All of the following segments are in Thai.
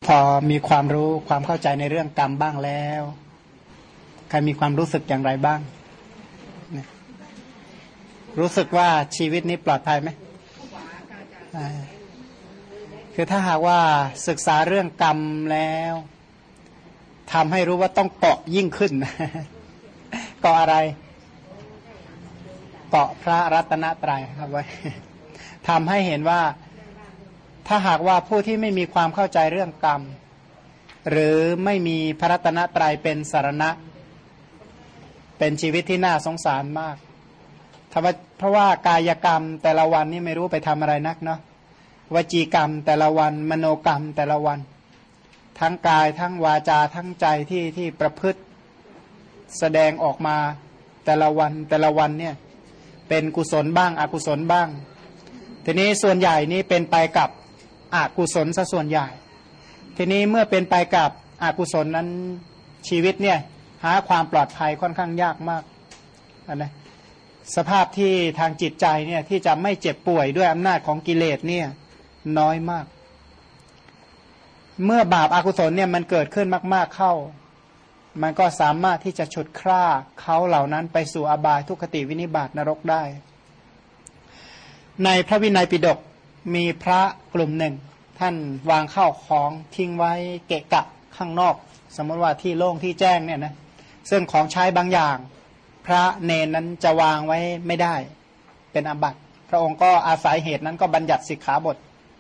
พอมีความรู้ความเข้าใจในเรื่องกรรมบ้างแล้วใครมีความรู้สึกอย่างไรบ้างรู้สึกว่าชีวิตนี้ปลอดภัยไหมคือถ้าหากว่าศึกษาเรื่องกรรมแล้วทำให้รู้ว่าต้องเกาะยิ่งขึ้นเกาะอะไรเกาะพระรัตนตรัยครับไว้ทำให้เห็นว่าถ้าหากว่าผู้ที่ไม่มีความเข้าใจเรื่องกรรมหรือไม่มีพระรัตนตรัยเป็นสรณะเป็นชีวิตที่น่าสงสารมากเพราะว่ากายกรรมแต่ละวันนี่ไม่รู้ไปทำอะไรนักเนาะวจีกรรมแต่ละวันมโนกรรมแต่ละวันทั้งกายทั้งวาจาทั้งใจที่ประพฤติแสดงออกมาแต่ละวันเนี่ยเป็นกุศลบ้างอกุศลบ้างทีนี้ส่วนใหญ่นี่เป็นไปกับอกุศลซะส่วนใหญ่ทีนี้เมื่อเป็นไปกับอกุศลนั้นชีวิตเนี่ยหาความปลอดภัยค่อนข้างยากมากนะสภาพที่ทางจิตใจเนี่ยที่จะไม่เจ็บป่วยด้วยอำนาจของกิเลสเนี่ยน้อยมากเมื่อบาปอากุศลเนี่ยมันเกิดขึ้นมากๆเข้ามันก็สามารถที่จะฉุดคร่าเขาเหล่านั้นไปสู่อบายทุกขติวินิบาตนรกได้ในพระวินัยปิฎกมีพระกลุ่มหนึ่งท่านวางข้าวของทิ้งไว้เกะกะข้างนอกสมมติว่าที่โล่งที่แจ้งเนี่ยนะซึ่งของใช้บางอย่างพระเนนนั้นจะวางไว้ไม่ได้เป็นอาบัติพระองค์ก็อาศัยเหตุนั้นก็บัญญัติสิกขาบท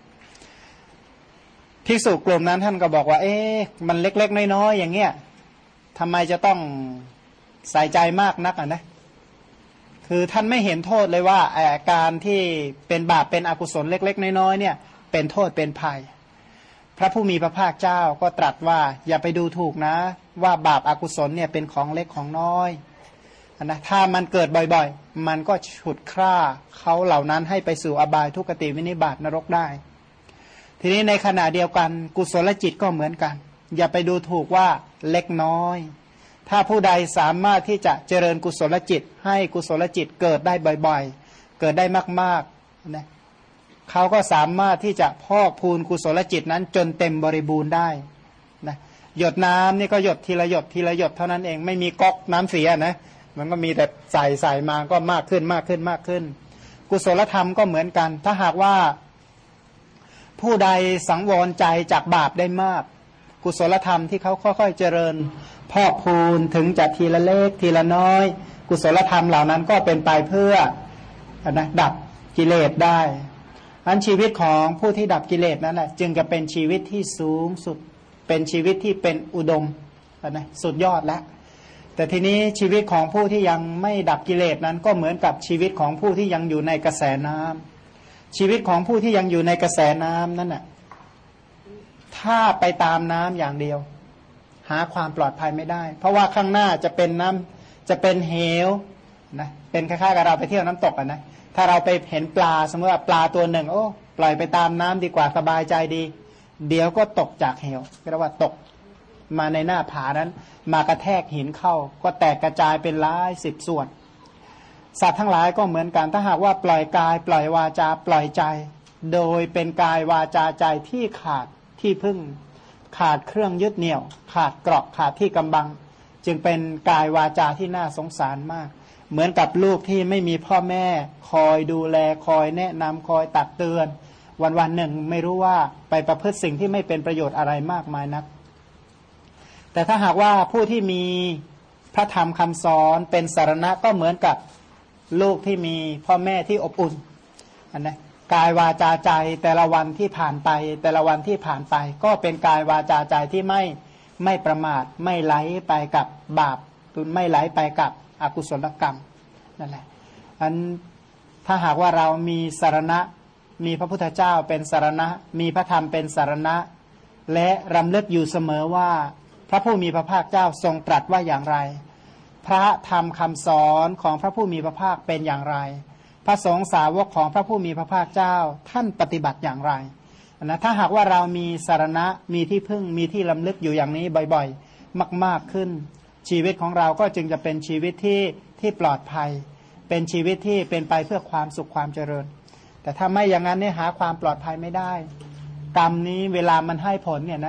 ภิกษุกลุ่มนั้นท่านก็บอกว่ามันเล็กๆน้อยๆอย่างเงี้ยทำไมจะต้องใส่ใจมากนักนะคือท่านไม่เห็นโทษเลยว่าการที่เป็นบาปเป็นอกุศลเล็กๆน้อยๆเนี่ยเป็นโทษเป็นภัยพระผู้มีพระภาคเจ้าก็ตรัสว่าอย่าไปดูถูกนะว่าบาปอากุศลเนี่ยเป็นของเล็กของน้อยนะถ้ามันเกิดบ่อยๆมันก็ฉุดคร่าเขาเหล่านั้นให้ไปสู่อบายทุกขติวินิบาตนรกได้ทีนี้ในขณะเดียวกันกุศลจิตก็เหมือนกันอย่าไปดูถูกว่าเล็กน้อยถ้าผู้ใดสามารถที่จะเจริญกุศลจิตให้กุศลจิตเกิดได้บ่อยๆเกิดได้มากๆนะเขาก็สามารถที่จะพอกพูนกุศลจิตนั้นจนเต็มบริบูรณ์ได้นะหยดน้ำนี่ก็หยดทีละหยดทีละหยดเท่านั้นเองไม่มีก๊อกน้ำเสียนะมันก็มีแต่ใส่มาก็มากขึ้นกุศลธรรมก็เหมือนกันถ้าหากว่าผู้ใดสังวรใจจากบาปได้มากกุศลธรรมที่เขาค่อยๆเจริญพอกพูนถึงจะทีละเล็กทีละน้อยกุศลธรรมเหล่านั้นก็เป็นไปเพื่อนะดับกิเลสได้อันชีวิตของผู้ที่ดับกิเลสนั้นแหละจึงจะเป็นชีวิตที่สูงสุดเป็นชีวิตที่เป็นอุดมนะสุดยอดแล้วแต่ทีนี้ชีวิตของผู้ที่ยังไม่ดับกิเลสนั้นก็เหมือนกับชีวิตของผู้ที่ยังอยู่ในกระแสน้ำชีวิตของผู้ที่ยังอยู่ในกระแสน้ำนั้นน่ะถ้าไปตามน้ำอย่างเดียวหาความปลอดภัยไม่ได้เพราะว่าข้างหน้าจะเป็นน้ำจะเป็นเหวนะเป็นคล้ายๆกับเราไปเที่ยวน้ำตกนะถ้าเราไปเห็นปลาสมมติว่าปลาตัวหนึ่งปล่อยไปตามน้ำดีกว่าสบายใจดีเดี๋ยวก็ตกจากเหวเรียกว่าตกมาในหน้าผานั้นมากระแทกหินเข้าก็แตกกระจายเป็นหลายสิบส่วนสัตว์ทั้งหลายก็เหมือนกันถ้าหากว่าปล่อยกายปล่อยวาจาปล่อยใจโดยเป็นกายวาจาใจที่ขาดที่พึ่งขาดเครื่องยึดเหนี่ยวขาดเกราะขาดที่กำบังจึงเป็นกายวาจาที่น่าสงสารมากเหมือนกับลูกที่ไม่มีพ่อแม่คอยดูแลคอยแนะนำคอยตักเตือนวันๆหนึ่งไม่รู้ว่าไปประพฤติสิ่งที่ไม่เป็นประโยชน์อะไรมากมายนักแต่ถ้าหากว่าผู้ที่มีพระธรรมคำสอนเป็นสรณะก็เหมือนกับลูกที่มีพ่อแม่ที่อบอุ่นนะกายวาจาใจแต่ละวันที่ผ่านไปแต่ละวันที่ผ่านไปก็เป็นกายวาจาใจที่ไม่ประมาทไม่ไหลไปกับบาปไม่ไหลไปกับอกุศลกรรมนั่นแหละอันถ้าหากว่าเรามีสรณะมีพระพุทธเจ้าเป็นสรณะมีพระธรรมเป็นสรณะและรำลึกอยู่เสมอว่าพระผู้มีพระภาคเจ้าทรงตรัสว่าอย่างไรพระธรรมคำสอนของพระผู้มีพระภาคเป็นอย่างไรพระสงฆ์สาวกของพระผู้มีพระภาคเจ้าท่านปฏิบัติอย่างไรนะถ้าหากว่าเรามีสรณะมีที่พึ่งมีที่รำลึกอยู่อย่างนี้บ่อยๆมากๆขึ้นชีวิตของเราก็จึงจะเป็นชีวิตที่ปลอดภัยเป็นชีวิตที่เป็นไปเพื่อความสุขความเจริญแต่ถ้าไม่อย่างนั้นเนี่ยหาความปลอดภัยไม่ได้กรรมนี้เวลามันให้ผลเนี่ยนะ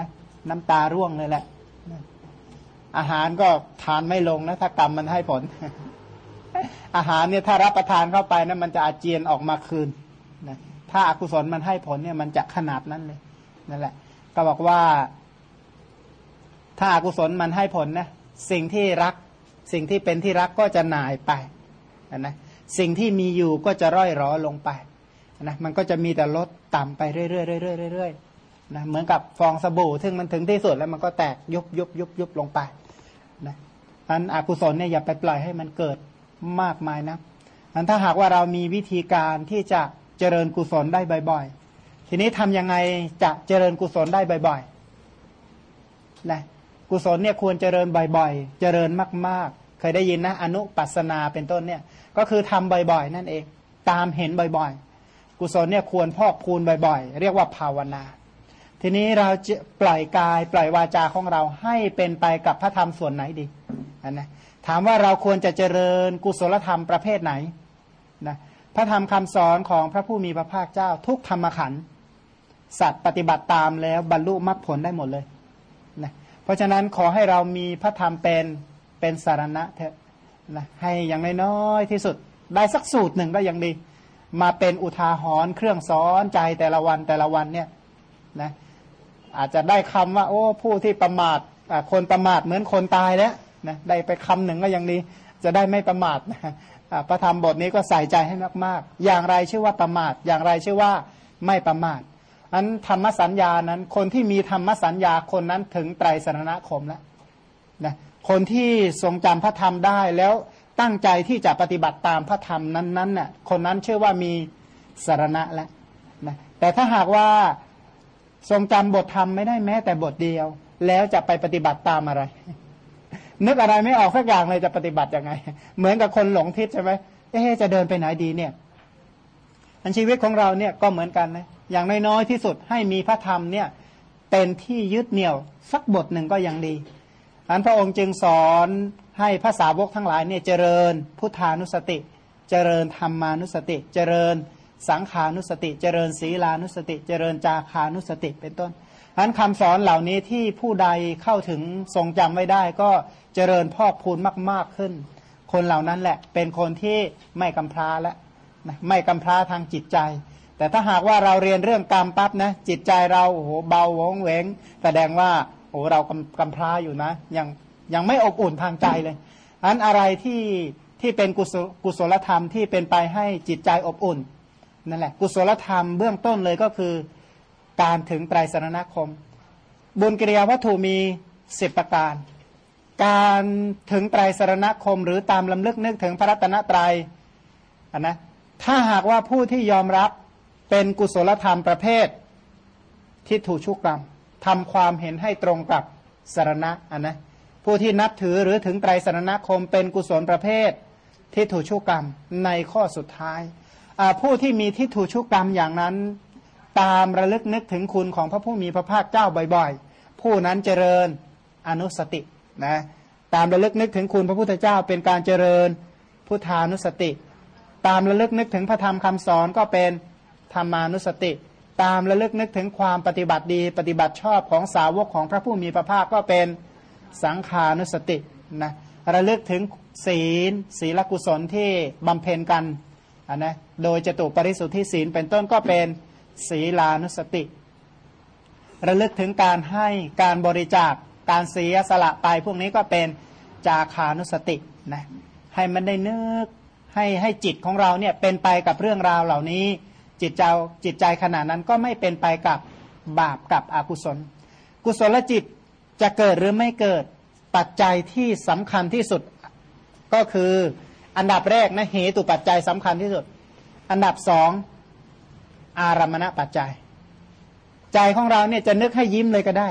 น้ำตาร่วงเลยแหละอาหารก็ทานไม่ลงนะถ้ากรรมมันให้ผล อาหารเนี่ยถ้ารับประทานเข้าไปนะมันจะอาเจียนออกมาคืนนะถ้าอกุศลมันให้ผลเนี่ยมันจะขนาดนั้นเลยนั่นแหละก็บอกว่าถ้าอกุศลมันให้ผลนะสิ่งที่รักสิ่งที่เป็นที่รักก็จะหน่ายไปนะสิ่งที่มีอยู่ก็จะร่อยหรอลงไปนะมันก็จะมีแต่ลดต่ำไปเรื่อยๆเรื่อยๆเรื่อยๆนะเหมือนกับฟองสบู่ซึ่งมันถึงที่สุดแล้วมันก็แตกยุบลงไปนะอันอกุศลเนี่ยอย่าไปปล่อยให้มันเกิดมากมายนะอันถ้าหากว่าเรามีวิธีการที่จะเจริญกุศลได้บ่อยๆทีนี้ทำยังไงจะเจริญกุศลได้บ่อยๆนะกุศลเนี่ยควรเจริญบ่อยๆเจริญมากๆเคยได้ยินนะอนุปัสนาเป็นต้นเนี่ยก็คือทำบ่อยๆนั่นเองตามเห็นบ่อยๆกุศลเนี่ยควรพอกพูนบ่อยๆเรียกว่าภาวนาทีนี้เราจะปล่อยกายปล่อยวาจาของเราให้เป็นไปกับพระธรรมส่วนไหนดีนะถามว่าเราควรจะเจริญกุศลธรรมประเภทไหนนะพระธรรมคำสอนของพระผู้มีพระภาคเจ้าทุกธรรมขันธ์สัตว์ปฏิบัติตามแล้วบรรลุมรรคผลได้หมดเลยนะเพราะฉะนั้นขอให้เรามีพระธรรมเป็นสารณะเถอะนะให้อย่างน้อยๆที่สุดได้สักสูตรหนึ่งก็ยังดีมาเป็นอุทาหรณ์เครื่องสอนใจแต่ละวันเนี่ยนะอาจจะได้คำว่าโอ้ผู้ที่ประมาทคนประมาทเหมือนคนตายแล้วนะได้ไปคำหนึ่งก็ยังดีจะได้ไม่ประมาทนะพระธรรมบทนี้ก็ใส่ใจให้มากๆอย่างไรชื่อว่าประมาทอย่างไรชื่อว่าไม่ประมาทอันธรรมสัญญานั้นคนที่มีธรรมสัญญาคนนั้นถึงไตรสรณคมแล้วนะคนที่ทรงจำพระธรรมได้แล้วตั้งใจที่จะปฏิบัติตามพระธรรมนั้นๆน่ะคนนั้นชื่อว่ามีสรณะแล้วนะแต่ถ้าหากว่าทรงจำบทธรรมไม่ได้แม้แต่บทเดียวแล้วจะไปปฏิบัติตามอะไรนึกอะไรไม่ออกสักอย่างเลยจะปฏิบัติยังไงเหมือนกับคนหลงทิศใช่ไหมจะเดินไปไหนดีเนี่ยอันชีวิตของเราเนี่ยก็เหมือนกันนะอย่างน้อยๆที่สุดให้มีพระธรรมเนี่ยเป็นที่ยึดเหนี่ยวสักบทหนึ่งก็ยังดีอันพระองค์จึงสอนให้พระสาวกทั้งหลายเนี่ยเจริญพุทธานุสติเจริญธรรมานุสติเจริญสังขานุสติเจริญศีลานุสติเจริญจาคานุสติเป็นต้นอันคำสอนเหล่านี้ที่ผู้ใดเข้าถึงทรงจำไว้ได้ก็เจริญพอกพูนมากๆขึ้นคนเหล่านั้นแหละเป็นคนที่ไม่กำพร้าแล้วนะไม่กำพร้าทางจิตใจแต่ถ้าหากว่าเราเรียนเรื่องกรรมปั๊บนะจิตใจเราโอ้โหเบาโวงเวงแสดงว่าโอ้เรากำพร้าอยู่นะยังไม่อบอุ่นทางใจเลยอันอะไรที่เป็นกุศลธรรมที่เป็นไปให้จิตใจอบอุ่นนั่นแหละกุศลธรรมเบื้องต้นเลยก็คือการถึงไตรสรณคมบุญกิริยาวัตถุมี10ประการการถึงไตรสรณคมหรือตามลำลึกนึกถึงพระรัตนตรัยนะถ้าหากว่าผู้ที่ยอมรับเป็นกุศลธรรมประเภทที่ถูกชุกกรรมทำความเห็นให้ตรงกับสรณะนะผู้ที่นับถือหรือถึงไตรสรณคมเป็นกุศลประเภทที่ถูกชุกกรรมในข้อสุดท้ายผู้ที่มีทิฏฐุชุกกรรมอย่างนั้นตามระลึกนึกถึงคุณของพระผู้มีพระภาคเจ้าบ่อยๆผู้นั้นเจริญอนุสตินะตามระลึกนึกถึงคุณพระพุทธเจ้าเป็นการเจริญพุทธานุสติตามระลึกนึกถึงพระธรรมคำสอนก็เป็นธรรมานุสติตามระลึกนึกถึงความปฏิบัติดีปฏิบัติชอบของสาวกของพระผู้มีพระภาคก็เป็นสังขานุสตินะระลึกถึงศีลกุศลที่บำเพ็ญกันนะโดยจตุปริสุทธิศีลเป็นต้นก็เป็นศีลานุสติระลึกถึงการให้การบริจาคการเสียสละไปพวกนี้ก็เป็นจาคานุสตินะให้มันได้นึกให้จิตของเราเนี่ยเป็นไปกับเรื่องราวเหล่านี้จิตใจขณะนั้นก็ไม่เป็นไปกับบาปกับอกุศลกุศลจิตจะเกิดหรือไม่เกิดปัจจัยที่สำคัญที่สุดก็คืออันดับแรกนะเหตุปัจจัยสำคัญที่สุดอันดับสองอารมณปัจจัยใจของเราเนี่ยจะนึกให้ยิ้มเลยก็ได้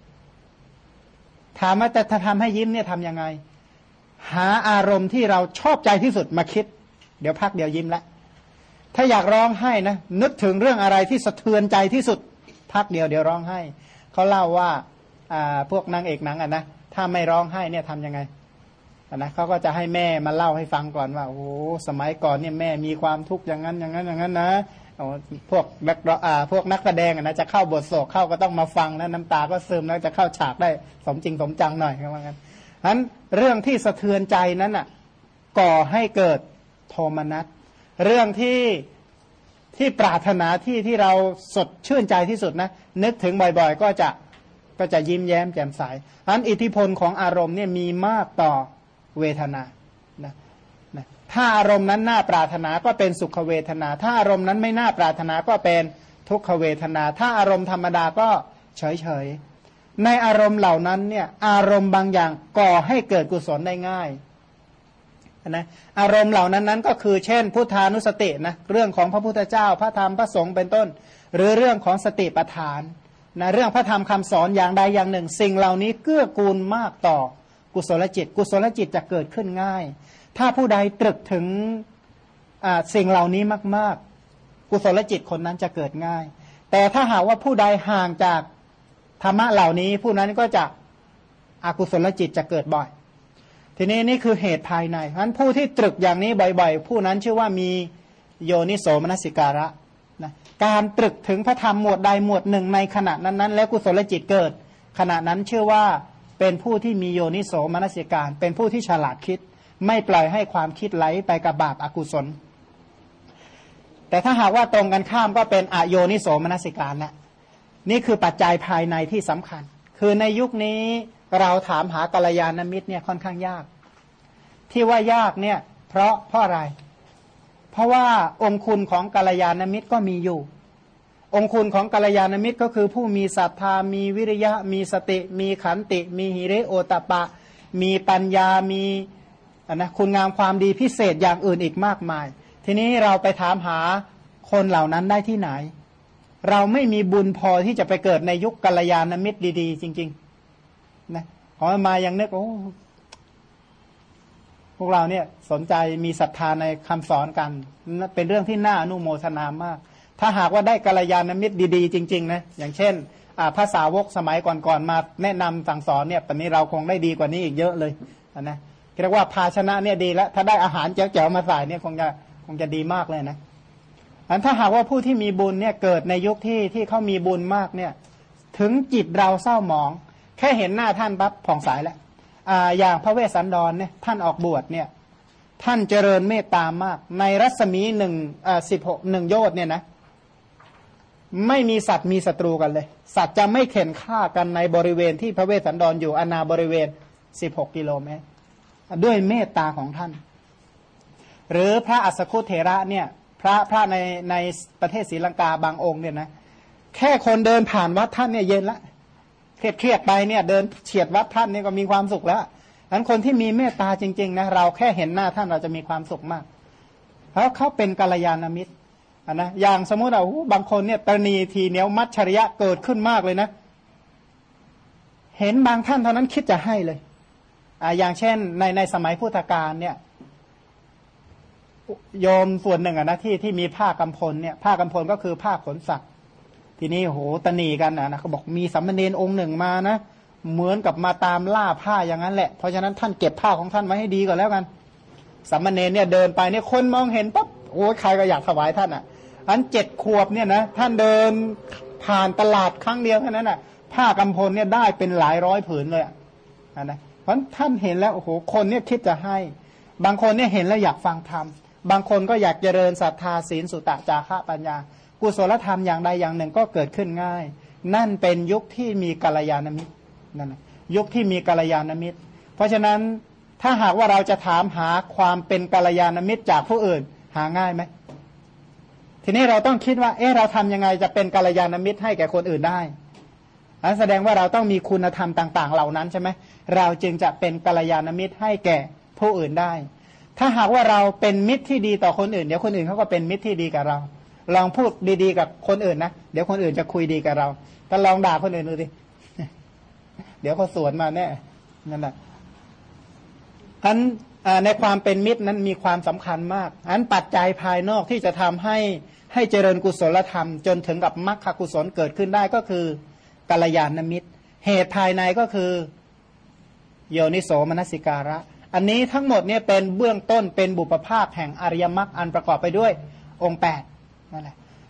ถามว่าจะทำให้ยิ้มเนี่ยทำยังไงหาอารมณ์ที่เราชอบใจที่สุดมาคิดเดี๋ยวพักเดี๋ยวยิ้มละถ้าอยากร้องไห้นะนึกถึงเรื่องอะไรที่สะเทือนใจที่สุดพักเดียวร้องไห้เขาเล่าว่าพวกนางเอกหนังนะถ้าไม่ร้องไห้เนี่ยทำยังไงนะเขาก็จะให้แม่มาเล่าให้ฟังก่อนว่าโอ้สมัยก่อนเนี่ยแม่มีความทุกข์อย่างนั้นนะพวกพวกนักแสดงนะจะเข้าบทโศกเข้าก็ต้องมาฟังนะน้ำตาก็ซึมแล้วจะเข้าฉากได้สมจริงสมจังหน่อยว่างั้นฉะนั้นเรื่องที่สะเทือนใจนั้นอ่ะก่อให้เกิดโทมนัสเรื่องที่ปรารถนาที่เราสดชื่นใจที่สุดนะนึกถึงบ่อยๆก็จะยิ้มแย้มแจ่มใสฉะนั้นอิทธิพลของอารมณ์เนี่ยมีมากต่อเวทนานะถ้าอารมณ์นั้นน่าปรารถนาก็เป็นสุขเวทนาถ้าอารมณ์นั้นไม่น่าปรารถนาก็เป็นทุกขเวทนาถ้าอารมณ์ธรรมดาก็เฉยๆในอารมณ์เหล่านั้นเนี่ยอารมณ์บางอย่างก่อให้เกิดกุศลได้ง่ายนะอารมณ์เหล่านั้นก็คือเช่นพุทธานุสตินะเรื่องของพระพุทธเจ้าพระธรรมพระสงฆ์เป็นต้นหรือเรื่องของสติปัฏฐานนะเรื่องพระธรรมคำสอนอย่างใดอย่างหนึ่งสิ่งเหล่านี้เกื้อกูลมากต่อกุศลจิตกุศลจิตจะเกิดขึ้นง่ายถ้าผู้ใดตรึกถึงสิ่งเหล่านี้มากๆกุศลจิตคนนั้นจะเกิดง่ายแต่ถ้าหากว่าผู้ใดห่างจากธรรมะเหล่านี้ผู้นั้นก็จะอกุศลจิตจะเกิดบ่อยทีนี้นี่คือเหตุภายในเพราะฉะนั้นผู้ที่ตรึกอย่างนี้บ่อยๆผู้นั้นชื่อว่ามีโยนิโสมนสิการะนะการตรึกถึงพระธรรมหมวดใดหมวดหนึ่งในขณะนั้นๆแล้วกุศลจิตเกิดขณะนั้นชื่อว่าเป็นผู้ที่มีโยนิโสมนสิการเป็นผู้ที่ฉลาดคิดไม่ปล่อยให้ความคิดไหลไปกับบาปอกุศลแต่ถ้าหากว่าตรงกันข้ามก็เป็นอโยนิโสมนสิการแหละนี่คือปัจจัยภายในที่สำคัญคือในยุคนี้เราถามหากัลยาณมิตรเนี่ยค่อนข้างยากที่ว่ายากเนี่ยเพราะอะไรเพราะว่าองคุณของกัลยาณมิตรก็มีอยู่องคุณของกัลยาณมิตรก็คือผู้มีศรัทธามีวิริยะมีสติมีขันติมีหิริโอตปะมีปัญญามีนะคุณงามความดีพิเศษอย่างอื่นอีกมากมายทีนี้เราไปถามหาคนเหล่านั้นได้ที่ไหนเราไม่มีบุญพอที่จะไปเกิดในยุคกัลยาณมิตรดีๆจริงๆนะขอมายังนึกพวกเราเนี่ยสนใจมีศรัทธาในคำสอนกันเป็นเรื่องที่น่าอนุโมทนามากถ้าหากว่าได้กัลยาณมิตรดีๆจริงๆนะอย่างเช่นภาษาวกสมัยก่อนๆมาแนะนำสั่งสอนเนี่ยตอนนี้เราคงได้ดีกว่านี้อีกเยอะเลยนะเรียกว่าภาชนะเนี่ยดีแล้วถ้าได้อาหารแจ๋วๆมาใส่เนี่ยคงจะดีมากเลยนะอันถ้าหากว่าผู้ที่มีบุญเนี่ยเกิดในยุคที่เขามีบุญมากเนี่ยถึงจิตเราเศร้าหมองแค่เห็นหน้าท่านปั๊บผ่องใสแล้วอย่างพระเวสสันดรเนี่ยท่านออกบวชเนี่ยท่านเจริญเมตตามากในรัศมี1 โยชน์เนี่ยนะไม่มีสัตว์มีศัตรูกันเลยสัตว์จะไม่เข็นฆ่ากันในบริเวณที่พระเวสสันดรอยู่อาณาบริเวณ16 กิโลเมตรด้วยเมตตาของท่านหรือพระอัสสคุเถระเนี่ยพระในประเทศศรีลังกาบางองค์เนี่ยนะแค่คนเดินผ่านวัดท่านเนี่ยเย็นละเครียดไปเนี่ยเดินเฉียดวัดท่านเนี่ยก็มีความสุขแล้วนั้นคนที่มีเมตตาจริงๆนะเราแค่เห็นหน้าท่านเราจะมีความสุขมากเพราะเขาเป็นกัลยาณมิตรนะอย่างสมมติบางคนเนี่ยตนีทีเหนียวมัจฉริยะเกิดขึ้นมากเลยนะเห็นบางท่านเท่านั้นคิดจะให้เลยอย่างเช่นในสมัยพุทธกาลเนี่ยโยมส่วนหนึ่งนะที่มีผ้ากำพลเนี่ยผ้ากำพลก็คือผ้าขนสัตว์ทีนี้โหตนีกันนะเขาบอกมีสามเณรองค์หนึ่งมานะเหมือนกับมาตามล่าผ้าอย่างนั้นแหละเพราะฉะนั้นท่านเก็บผ้าของท่านไว้ให้ดีก่อนแล้วกันสามเณรเนี่ยเดินไปเนี่ยคนมองเห็นปั๊บโอ้ใครก็อยากถวายท่านอัน7 ขวบเนี่ยนะท่านเดินผ่านตลาดครั้งเดียวแค่นั้นผ้ากำพลเนี่ยได้เป็นหลายร้อยผืนเลยนะเพราะท่านเห็นแล้วโอ้โหคนเนี่ยคิดจะให้บางคนเนี่ยเห็นแล้วอยากฟังธรรมบางคนก็อยากเจริญศรัทธาศีลสุตตะจาคะปัญญากุศลธรรมอย่างใดอย่างหนึ่งก็เกิดขึ้นง่ายนั่นเป็นยุคที่มีกัลยาณมิตรนั่นยุคที่มีกัลยาณมิตรเพราะฉะนั้นถ้าหากว่าเราจะถามหาความเป็นกัลยาณมิตรจากผู้อื่นหาง่ายไหมทีนี้เราต้องคิดว่าเราทำยังไงจะเป็นกัลยาณมิตรให้แก่คนอื่นได้นั่นแสดงว่าเราต้องมีคุณธรรมต่างๆเหล่านั้นใช่ไหมเราจึงจะเป็นกัลยาณมิตรให้แก่ผู้อื่นได้ถ้าหากว่าเราเป็นมิตรที่ดีต่อคนอื่นเดี๋ยวคนอื่นเขาก็เป็นมิตรที่ดีกับเราลองพูดดีๆกับคนอื่นนะเดี๋ยวคนอื่นจะคุยดีกับเราแต่ลองด่าคนอื่นดูดิ เดี๋ยวเขาสวนมาแน่นั่นแหละอันในความเป็นมิตรนั้นมีความสำคัญมากอันปัจจัยภายนอกที่จะทำให้เจริญกุศลธรรมจนถึงกับมรรคกุศลเกิดขึ้นได้ก็คือกัลยาณมิตรเหตุภายในก็คือโยนิโสมนสิการะอันนี้ทั้งหมดเนี่ยเป็นเบื้องต้นเป็นบุปภาคแห่งอริยมรรคอันประกอบไปด้วยองค์8นั่นแหละ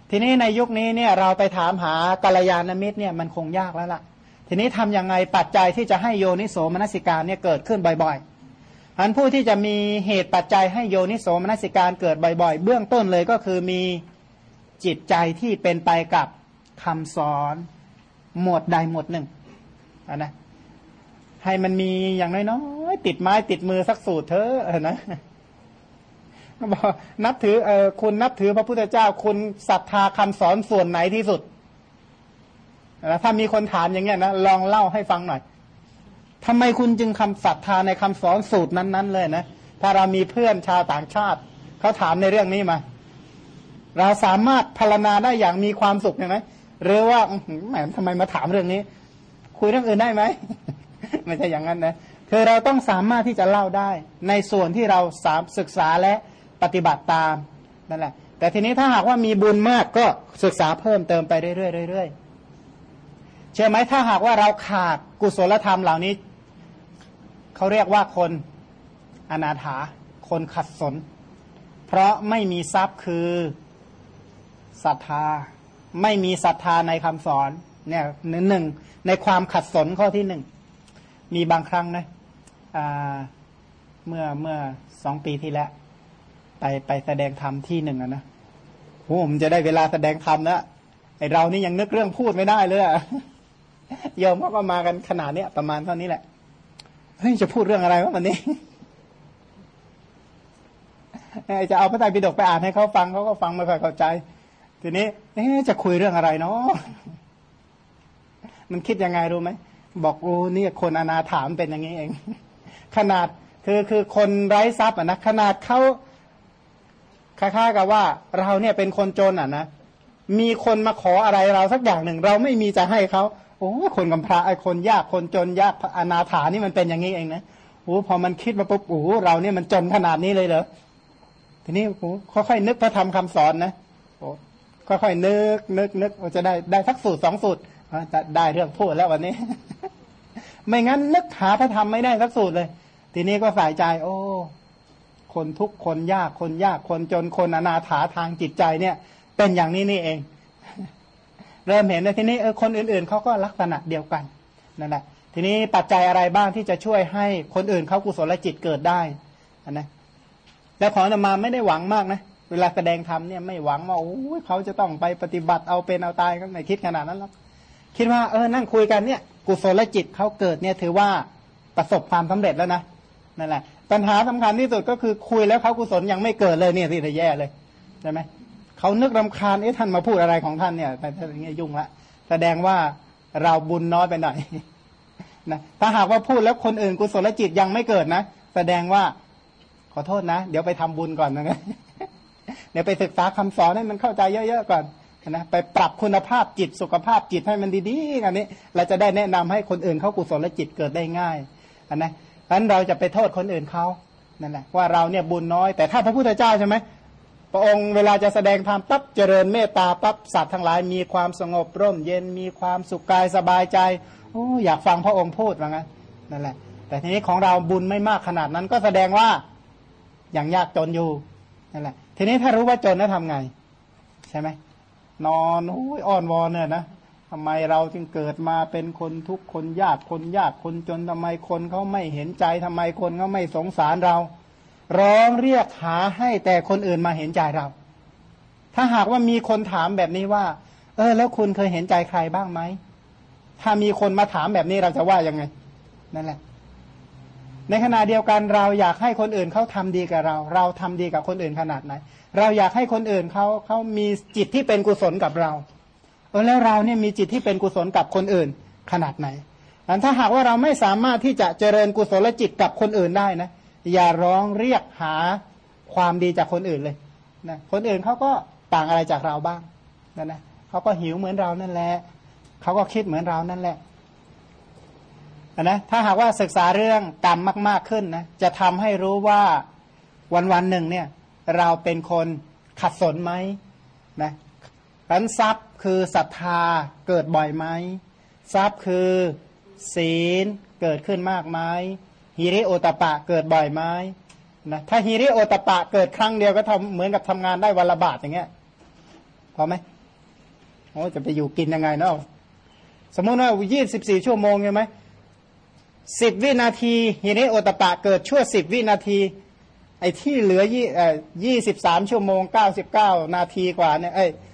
ทีนี้ในยุคนี้เนี่ยเราไปถามหากัลยาณมิตรเนี่ยมันคงยากแล้วล่ะทีนี้ทำยังไงปัจจัยที่จะให้โยนิโสมนสิการเนี่ยเกิดขึ้นบ่อยๆอันผู้ที่จะมีเหตุปัจจัยให้โยนิโสมนสิการเกิดบ่อยๆเบื้องต้นเลยก็คือมีจิตใจที่เป็นไปกับคำสอนหมวดใดหมวดหนึ่งนะให้มันมีอย่างน้อยๆติดไม้ติดมือสักสูตรเถอะนะก็บอกนับถือคุณนับถือพระพุทธเจ้าคุณศรัทธาคำสอนส่วนไหนที่สุดถ้ามีคนถามอย่างเงี้ยนะลองเล่าให้ฟังหน่อยทำไมคุณจึงคำศรัทธาในคำสอนสูตรนั้นๆเลยนะถ้าเรามีเพื่อนชาวต่างชาติเขาถามในเรื่องนี้มาเราสามารถพรรณนาได้อย่างมีความสุขใช่ไหมหรือว่าแหมทำไมมาถามเรื่องนี้คุยเรื่องอื่นได้ไหม ไม่ใช่อย่างนั้นนะคือเราต้องสามารถที่จะเล่าได้ในส่วนที่เราศึกษาและปฏิบัติตามนั่นแหละแต่ทีนี้ถ้าหากว่ามีบุญมากก็ศึกษาเพิ่มเติมไปเรื่อยๆเชื่อไหมถ้าหากว่าเราขาดกุศลธรรมเหล่านี้เขาเรียกว่าคนอนาถาคนขัดสนเพราะไม่มีทรัพย์คือศรัทธาไม่มีศรัทธาในคำสอนเนี่ยหนึ่งในความขัดสนข้อที่หนึ่งมีบางครั้งนะเมื่อ2 ปีที่แล้วไปแสดงธรรมที่หนึ่งนะผมจะได้เวลาแสดงธรรมแล้วไอเรานี่ยังนึกเรื่องพูดไม่ได้เลยโยมก็มากันขนาดนี้ประมาณเท่านี้แหละเฮ้ยจะพูดเรื่องอะไรวะวันนี้จะเอาพระไตรปิฎกไปอ่านให้เขาฟังเขาก็ฟังไม่ค่อยเข้าใจทีนี้จะคุยเรื่องอะไรเนาะมันคิดยังไงรู้ไหมบอกโอ้นี่คนอนาถามเป็นอย่างนี้เองขนาดคือคนไร้ทรัพย์นะขนาดเขาคล้ายๆกับว่าเราเนี่ยเป็นคนจนนะมีคนมาขออะไรเราสักอย่างหนึ่งเราไม่มีจะให้เขาโอ้คนกำพร้าไอ้คนยากคนจนยากอนาถานี่มันเป็นอย่างนี้เองนะโอ้พอมันคิดมาปุ๊บโอ้เราเนี่ยมันจนขนาดนี้เลยเหรอทีนี้โอ้ค่อยๆนึกพระธรรมคำสอนนะโอ้ค่อยๆนึกว่าจะได้สักสูตร2 สูตรจะได้เรื่องพูดแล้ววันนี้ ไม่งั้นนึกหาพระธรรมไม่ได้สักสูตรเลยทีนี้ก็ใส่ใจโอ้คนทุกคนยากคนจนคนอนาถาทางจิตใจเนี่ยเป็นอย่างนี้นี่เอง เริ่มเห็นแล้วทีนี้คนอื่นๆเขาก็ลักษณะเดียวกันนั่นแหละทีนี้ปัจจัยอะไรบ้างที่จะช่วยให้คนอื่นเขากุศลจิตเกิดได้นะแล้วของอาตมาไม่ได้หวังมากนะเวลาแสดงธรรมเนี่ยไม่หวังว่าโอ้ยเขาจะต้องไปปฏิบัติเอาเป็นเอาตายก็ไม่คิดขนาดนั้นหรอกคิดว่านั่งคุยกันเนี่ยกุศลจิตเขาเกิดเนี่ยถือว่าประสบความสำเร็จแล้วนะนั่นแหละปัญหาสำคัญที่สุดก็คือคุยแล้วเขากุศลยังไม่เกิดเลยเนี่ยที่จะแย่เลยใช่ไหมเขานึกรำคาญท่านมาพูดอะไรของท่านเนี่ยแต่อย่างเงี้ยยุ่งละแสดงว่าเราบุญน้อยไปหน่อยนะถ้าหากว่าพูดแล้วคนอื่นกุศลจิตยังไม่เกิดนะแสดงว่าขอโทษนะเดี๋ยวไปทำบุญก่อนนะเดี๋ยวไปศึกษาคำสอนให้มันเข้าใจเยอะๆก่อนนะไปปรับคุณภาพจิตสุขภาพจิตให้มันดีๆกันนี้เราจะได้แนะนำให้คนอื่นเขากุศลจิตเกิดได้ง่ายนะเพราะฉะนั้นเราจะไปโทษคนอื่นเขานั่นแหละว่าเราเนี่ยบุญน้อยแต่ถ้าพระพุทธเจ้าใช่ไหมพระองค์เวลาจะแสดงธรรมปั๊บเจริญเมตตาปั๊บสัตว์ทั้งหลายมีความสงบร่มเย็นมีความสุขกายสบายใจโอ้อยากฟังพระองค์พูดว่างั้นนั่นแหละแต่ทีนี้ของเราบุญไม่มากขนาดนั้นก็แสดงว่าอย่างยากจนอยู่นั่นแหละทีนี้ถ้ารู้ว่าจนแล้วทำไงใช่ไหมนอนอ้อนวอนเนี่ยนะทำไมเราจึงเกิดมาเป็นคนทุกข์คนยากคนจนทำไมคนเขาไม่เห็นใจทำไมคนเขาไม่สงสารเราร้องเรียกหาให้แต่คนอื่นมาเห็นใจเราถ้าหากว่ามีคนถามแบบนี้ว่าแล้วคุณเคยเห็นใจใครบ้างไหมถ้ามีคนมาถามแบบนี้เราจะว่ายังไงนั่นแหละในขณะเดียวกันเราอยากให้คนอื่นเขาทำดีกับเราทำดีกับคนอื่นขนาดไหนเราอยากให้คนอื่นเขามีจิตที่เป็นกุศลกับเราแล้วเราเนี่ยมีจิตที่เป็นกุศลกับคนอื่นขนาดไหนถ้าหากว่าเราไม่สามารถที่จะเจริญกุศลจิตกับคนอื่นได้นะอย่าร้องเรียกหาความดีจากคนอื่นเลยนะคนอื่นเขาก็ต่างอะไรจากเราบ้างนะเขาก็หิวเหมือนเรานั่นแหละเขาก็คิดเหมือนเรานั่นแหละนะถ้าหากว่าศึกษาเรื่องกรรมมากๆขึ้นนะจะทำให้รู้ว่าวันๆหนึ่งเนี่ยเราเป็นคนขัดสนไหมนะนั้นทรัพย์คือศรัทธาเกิดบ่อยไหมทรัพย์คือศีลเกิดขึ้นมากไหมหิริโอตปะเกิดบ่อยไหมนะถ้าหิริโอตปะเกิดครั้งเดียวก็ทำเหมือนกับทำงานได้วันละบาทอย่างเงี้ยพอไหมโอ้จะไปอยู่กินยังไงเนาะสมมติว่า24 ชั่วโมงใช่ไหม10 วินาทีหิริโอตปะเกิดชั่ว10 วินาทีไอ้ที่เหลือ23 ชั่วโมง99 นาทีกว่าเนี่ย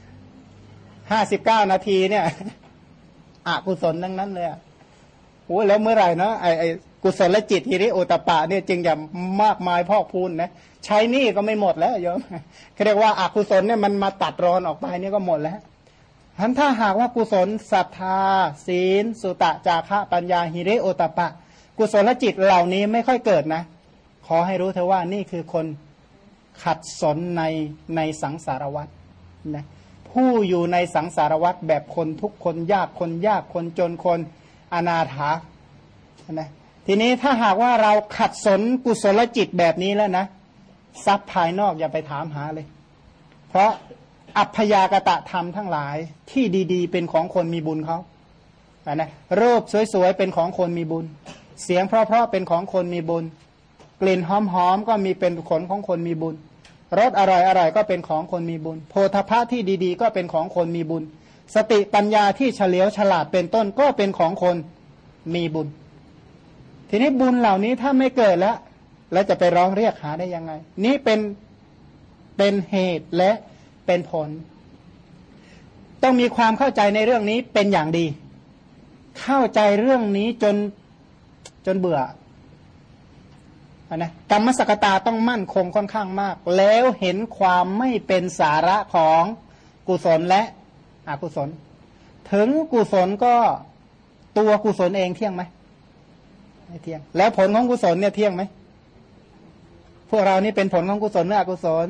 59 นาทีเนี่ยอกุศลทั้งนั้นเลยโอ้แล้วเมื่อไหร่เนาะไอ้กุศลจิตหิริโอตปะเนี่ยจึงจะมากมายพอกพูนนะใช้นี่ก็ไม่หมดแล้วโยมเขาเรียกว่าอกุศลเนี่ยมันมาตัดรอนออกไปนี่ก็หมดแล้วถ้าหากว่ากุศลศรัทธาศีลสุตะจาคะปัญญาหิริโอตปะกุศลจิตเหล่านี้ไม่ค่อยเกิดนะขอให้รู้เถอะว่านี่คือคนขัดสนในสังสารวัฏนะผู้อยู่ในสังสารวัฏแบบคนทุกคนยากคนจนคนอนาถานะทีนี้ถ้าหากว่าเราขัดสนกุศลจิตแบบนี้แล้วนะทรัพย์ภายนอกอย่าไปถามหาเลยเพราะอัพยากตะธรรมทั้งหลายที่ดีๆเป็นของคนมีบุญเขานะรูปสวยๆเป็นของคนมีบุญเสียงเพราะๆเป็นของคนมีบุญกลิ่นหอมๆก็มีเป็นผลของคนมีบุญรสอร่อยๆก็เป็นของคนมีบุญโพธพะที่ดีๆก็เป็นของคนมีบุญสติปัญญาที่เฉลียวฉลาดเป็นต้นก็เป็นของคนมีบุญทีนี้บุญเหล่านี้ถ้าไม่เกิดแล้วจะไปร้องเรียกหาได้ยังไงนี่เป็นเหตุและเป็นผลต้องมีความเข้าใจในเรื่องนี้เป็นอย่างดีเข้าใจเรื่องนี้จนเบื่อนะกรรมสกตาต้องมั่นคงค่อนข้างมากแล้วเห็นความไม่เป็นสาระของกุศลและอกุศลถึงกุศลก็ตัวกุศลเองเที่ยงไหมไม่เที่ยงแล้วผลของกุศลเนี่ยเที่ยงไหมพวกเรานี่เป็นผลของกุศลหรืออกุศล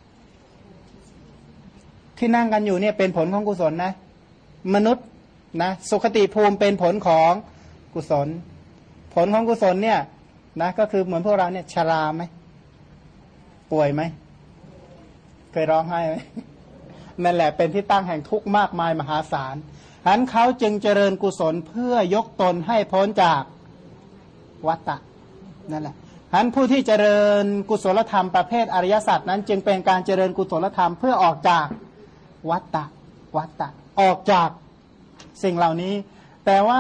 ที่นั่งกันอยู่เนี่ยเป็นผลของกุศลนะมนุษย์นะสุขติภูมิเป็นผลของกุศลผลของกุศลเนี่ยนะก็คือเหมือนพวกเราเนี่ยชราไหมป่วยไหมเคยร้องไห้ไหมนั่นแหละเป็นที่ตั้งแห่งทุกข์มากมายมหาศาลฉะนั้นเขาจึงเจริญกุศลเพื่อยกตนให้พ้นจากวัฏฏะนั่นแหละฉะนั้นผู้ที่เจริญกุศลธรรมประเภทอริยสัจนั้นจึงเป็นการเจริญกุศลธรรมเพื่อออกจากวัฏฏะออกจากสิ่งเหล่านี้แต่ว่า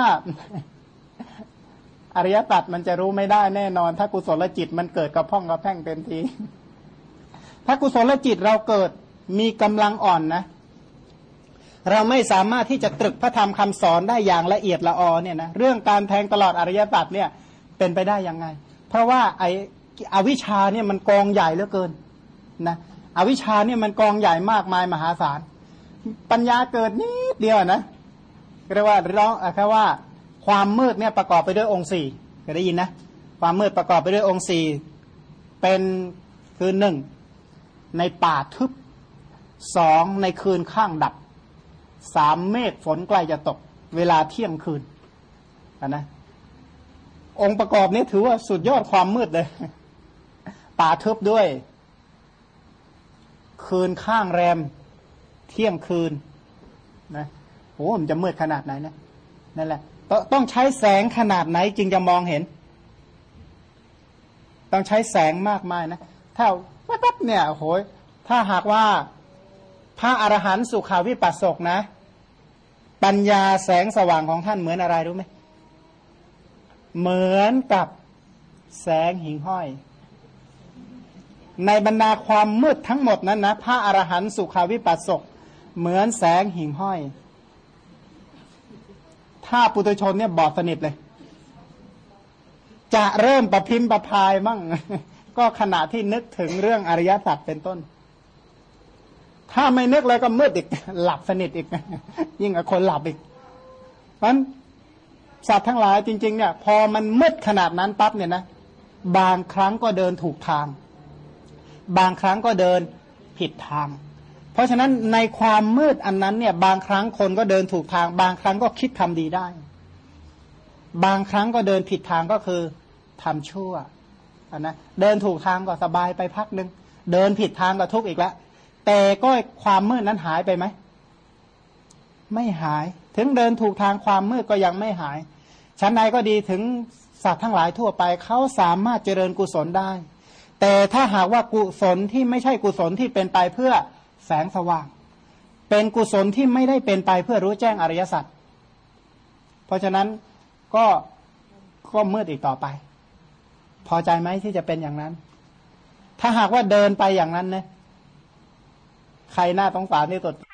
อริยสัจมันจะรู้ไม่ได้แน่นอนถ้ากุศลจิตมันเกิดกับพ่องกับแพ่งเต็มทีถ้ากุศลจิตเราเกิดมีกำลังอ่อนนะเราไม่สามารถที่จะตรึกพระธรรมคำสอนได้อย่างละเอียดละออเนี่ยนะเรื่องการแทงตลอดอริยสัจเนี่ยเป็นไปได้ยังไงเพราะว่าอวิชชาเนี่ยมันกองใหญ่เหลือเกินนะอวิชชาเนี่ยมันกองใหญ่มากมายมหาศาลปัญญาเกิดนิดเดียวนะเรียกว่าแค่ว่าความมืดเนี่ยประกอบไปด้วยองค์สี่เคยได้ยินนะความมืดประกอบไปด้วยองค์สี่เป็นคือหนึ่งในป่าทึบสองในคืนข้างดับสามเมฆฝนใกล้จะตกเวลาเที่ยงคืนนะองค์ประกอบนี้ถือว่าสุดยอดความมืดเลยป่าทึบด้วยคืนข้างแรมเที่ยงคืนนะโอ้มันจะมืดขนาดไหนนะนั่นแหละต้องใช้แสงขนาดไหนจึงจะมองเห็นต้องใช้แสงมากมายนะถ้าวัดเนี่ยโหยถ้าหากว่าพระอรหันต์สุขาวิปัสสกนะปัญญาแสงสว่างของท่านเหมือนอะไรรู้ไหมเหมือนกับแสงหิ่งห้อยในบรรดาความมืดทั้งหมดนั้นนะพระอรหันต์สุขาวิปัสสกเหมือนแสงหิ่งห้อยถ้าปุถุชนเนี่ยบอดสนิทเลยจะเริ่มประพิมพ์ประพายมั่งก็ขณะที่นึกถึงเรื่องอริยสัจเป็นต้นถ้าไม่นึกเลยก็มืดอีกหลับสนิทอีกยิ่งกับคนหลับอีกเพราะฉะนั้นสัตว์ทั้งหลายจริงๆเนี่ยพอมันมืดขนาดนั้นปั๊บเนี่ยนะบางครั้งก็เดินถูกทางบางครั้งก็เดินผิดทางเพราะฉะนั้นในความมืดอันนั้นเนี่ยบางครั้งคนก็เดินถูกทางบางครั้งก็คิดทำดีได้บางครั้งก็เดินผิดทางก็คือทำชั่วนะเดินถูกทางก็สบายไปพักนึงเดินผิดทางก็ทุกข์อีกแล้วแต่ก็ความมืดนั้นหายไปไหมไม่หายถึงเดินถูกทางความมืดก็ยังไม่หายชั้นใดก็ดีถึงสัตว์ทั้งหลายทั่วไปเขาสามารถเจริญกุศลได้แต่ถ้าหากว่ากุศลที่ไม่ใช่กุศลที่เป็นไปเพื่อแสงสว่างเป็นกุศลที่ไม่ได้เป็นไปเพื่อรู้แจ้งอริยสัจเพราะฉะนั้นก็มืดอีกต่อไป พอใจไหมที่จะเป็นอย่างนั้น ถ้าหากว่าเดินไปอย่างนั้นนะใครหน้าต้องสารที่สุด